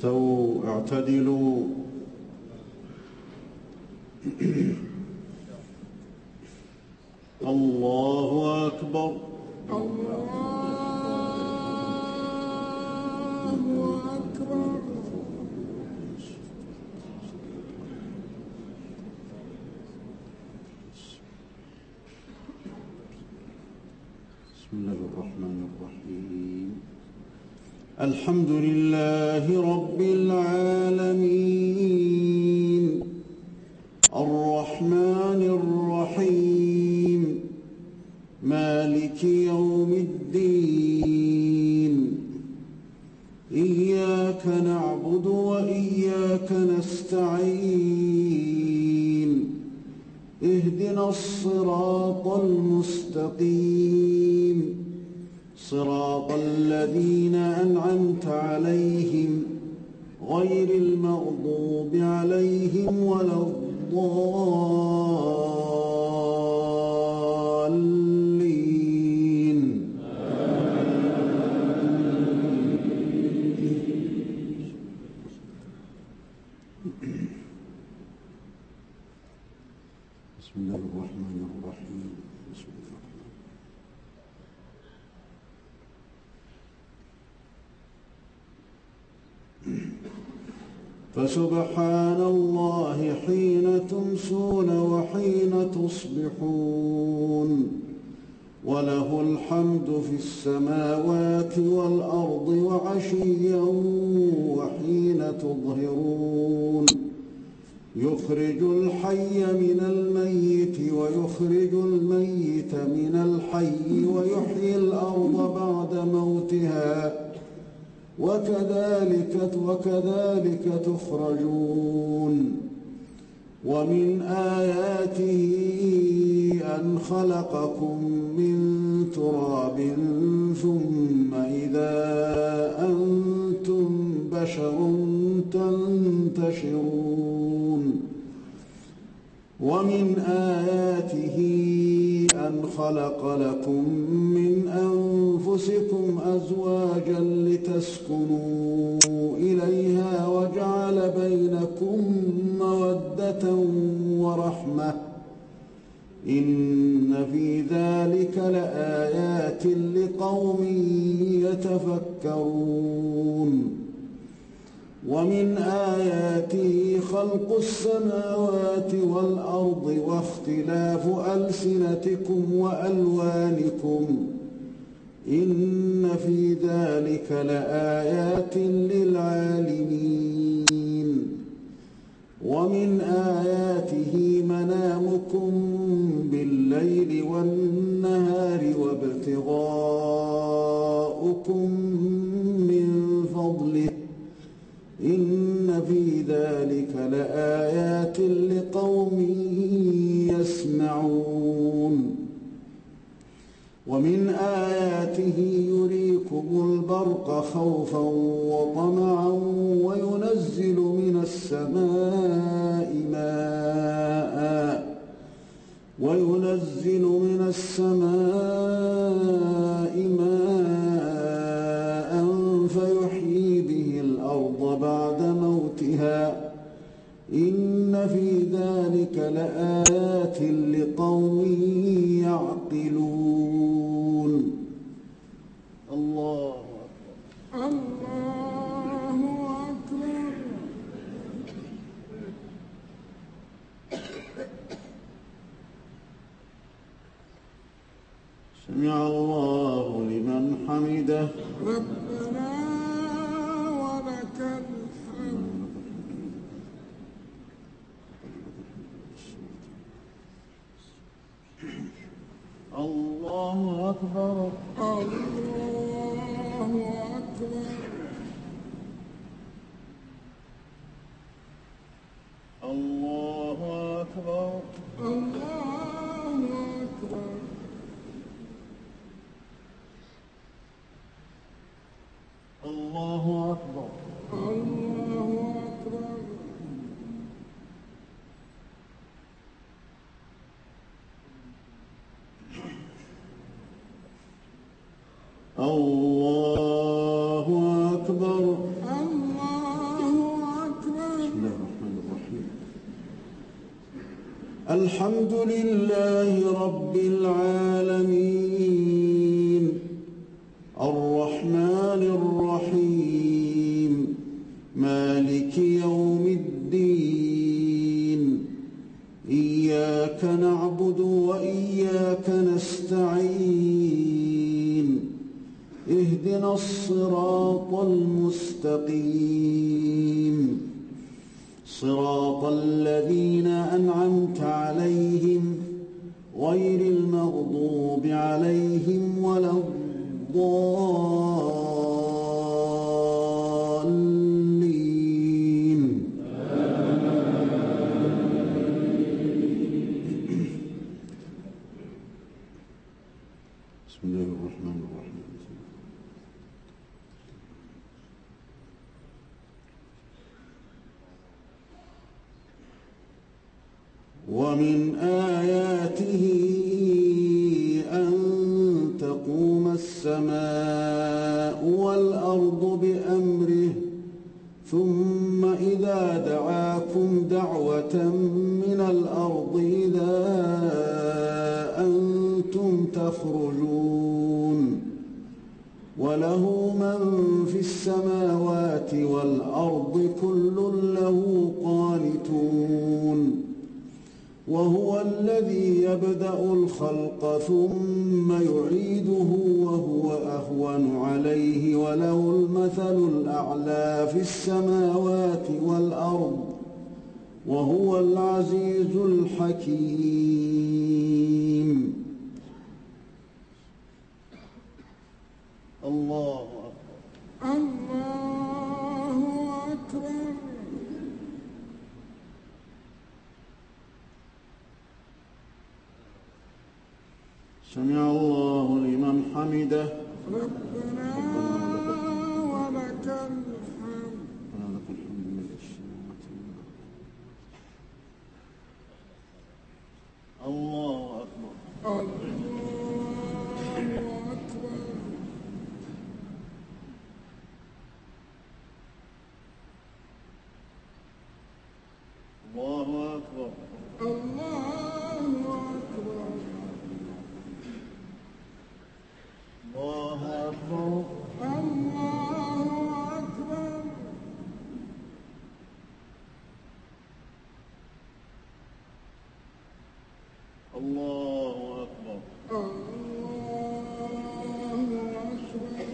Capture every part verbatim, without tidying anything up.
استووا اعتدلوا. الله أكبر. الله أكبر. بسم الله الرحمن الرحيم. الحمد لله رب العالمين الرحمن الرحيم مالك يوم الدين إياك نعبد وإياك نستعين اهدنا الصراط المستقيم صراط الذين أنعمت عليهم غير المغضوب عليهم ولا الضالين. بسم الله الرحمن الرحيم. بسم الله الرحمن فسبحان الله حين تمسون وحين تصبحون وله الحمد في السماوات والأرض وعشيا وحين تظهرون يخرج الحي من الميت ويخرج الميت من الحي ويحيي الأرض بعد موتها وكذلك وكذلك تخرجون. ومن آياته أن خلقكم من تراب ثم إذا أنتم بشر تنتشرون. ومن آياته أن خلق لكم من أنفسكم أزواجا لتسكنوا إليها وجعل بينكم مودة ورحمة إن في ذلك لآيات لقوم يتفكرون. ومن آياته خلق السماوات والأرض واختلاف ألسنتكم وألوانكم إن في ذلك لآيات للعالمين. ومن آياته منامكم بالليل والنهار وابتغاؤكم من فضله إن في ذلك لآيات لقوم يسمعون. ومن آياته يريكم البرق خوفا وطمعا وينزل من السماء ماء وينزل من السماء ماء فيحيي به الأرض بعد موتها إن في ذلك لآيات لقوم يعقلون. الله أكبر. الله أكبر. سمع الله لمن حمده. ربنا ولك الحمد. الله أكبر. الله أكبر. الله أكبر. الله أكبر. الله أكبر. الله أكبر. الله أكبر. الله الحمد لله رب العالمين الرحمن الرحيم مالك يوم الدين إياك نعبد وإياك نستعين اهدنا الصراط المستقيم صراط الذين أنعمت عليهم غير المغضوب عليهم ولا الضالين. بسم الله الرحمن الرحيم. ومن آياته أن تقوم السماء والأرض بأمره ثم إذا دعاكم دعوة من الأرض إذا أنتم تخرجون وله من في السماوات والأرض كل له قانتون وهو الذي يبدأ الخلق ثم يعيده وهو أهون عليه وله المثل الأعلى في السماوات والأرض وهو العزيز الحكيم. الله أكبر. الله أكبر. سمع الله لمن حمده. ربنا ولك الحمد. ولك الحمد من السماوات والأرض. الله أكبر. الله أكبر. الله أكبر. الله أكبر. الله أكبر. الله أكبر. الله أكبر. الله أكبر.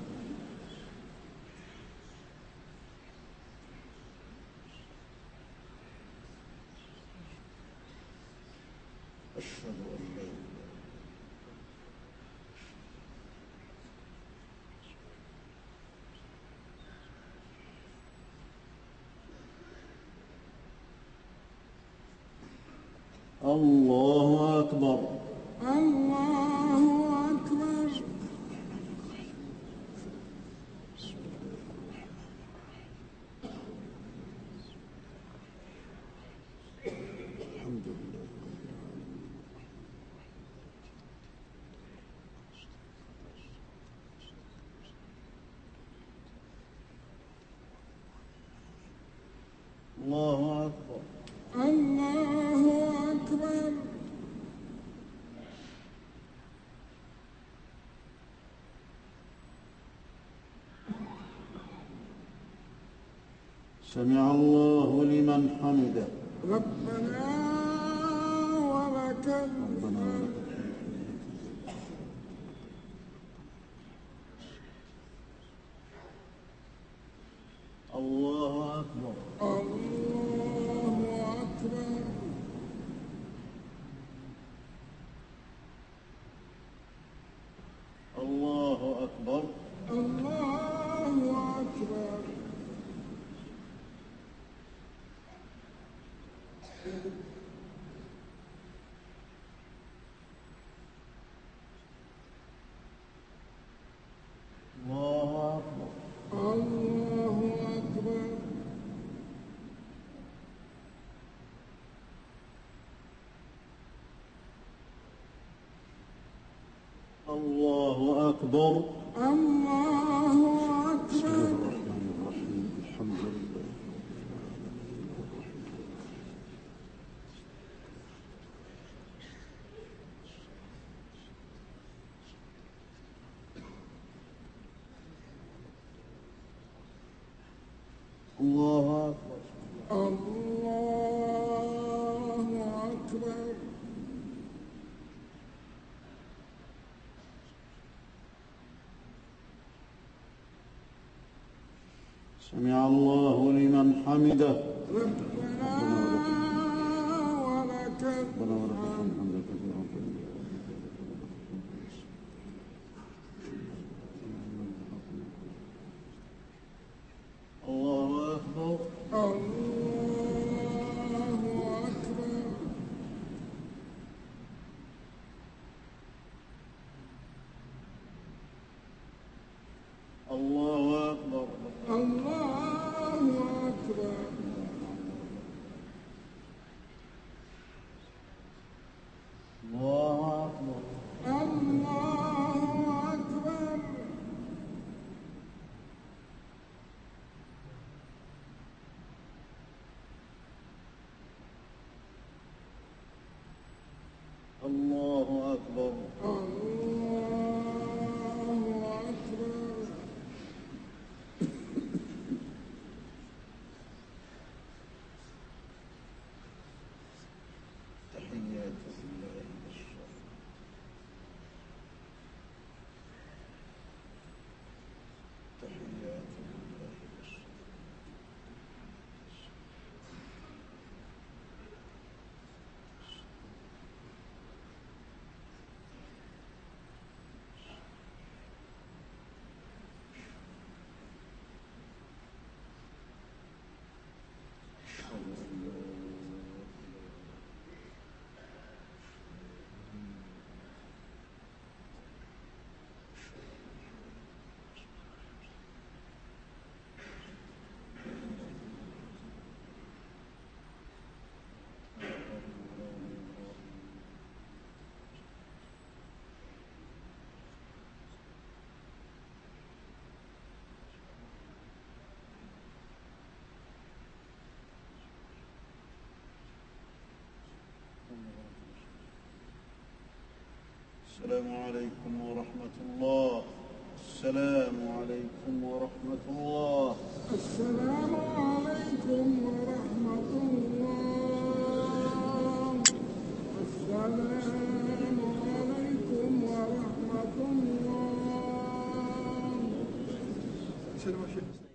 أشهد أن لا إله الله أكبر. الله أكبر. الحمد لله. الله أكبر. الله أكبر. سمع الله لمن حمده. ربنا ولك الحمد. الله أكبر. الله أكبر. الله أكبر. الله أكبر. الله أكبر. الله أكبر. الله أكبر. الله بسم الله أكبر. الرحمن الرحيم الحمد لله الله أكبر. الله أكبر. سمع الله لمن حمده. ربنا ولك ربنا ولك الحمد. الحمد كثيرا طيبا. الله أكبر. الله أكبر. الله أكبر. الله أكبر. الله أكبر. الله أكبر. الله أكبر. الله أكبر. تحيات الله الشر. تحيات الله الشر. السلام عليكم ورحمة الله. السلام عليكم ورحمة الله. السلام عليكم ورحمة الله. السلام عليكم ورحمة الله.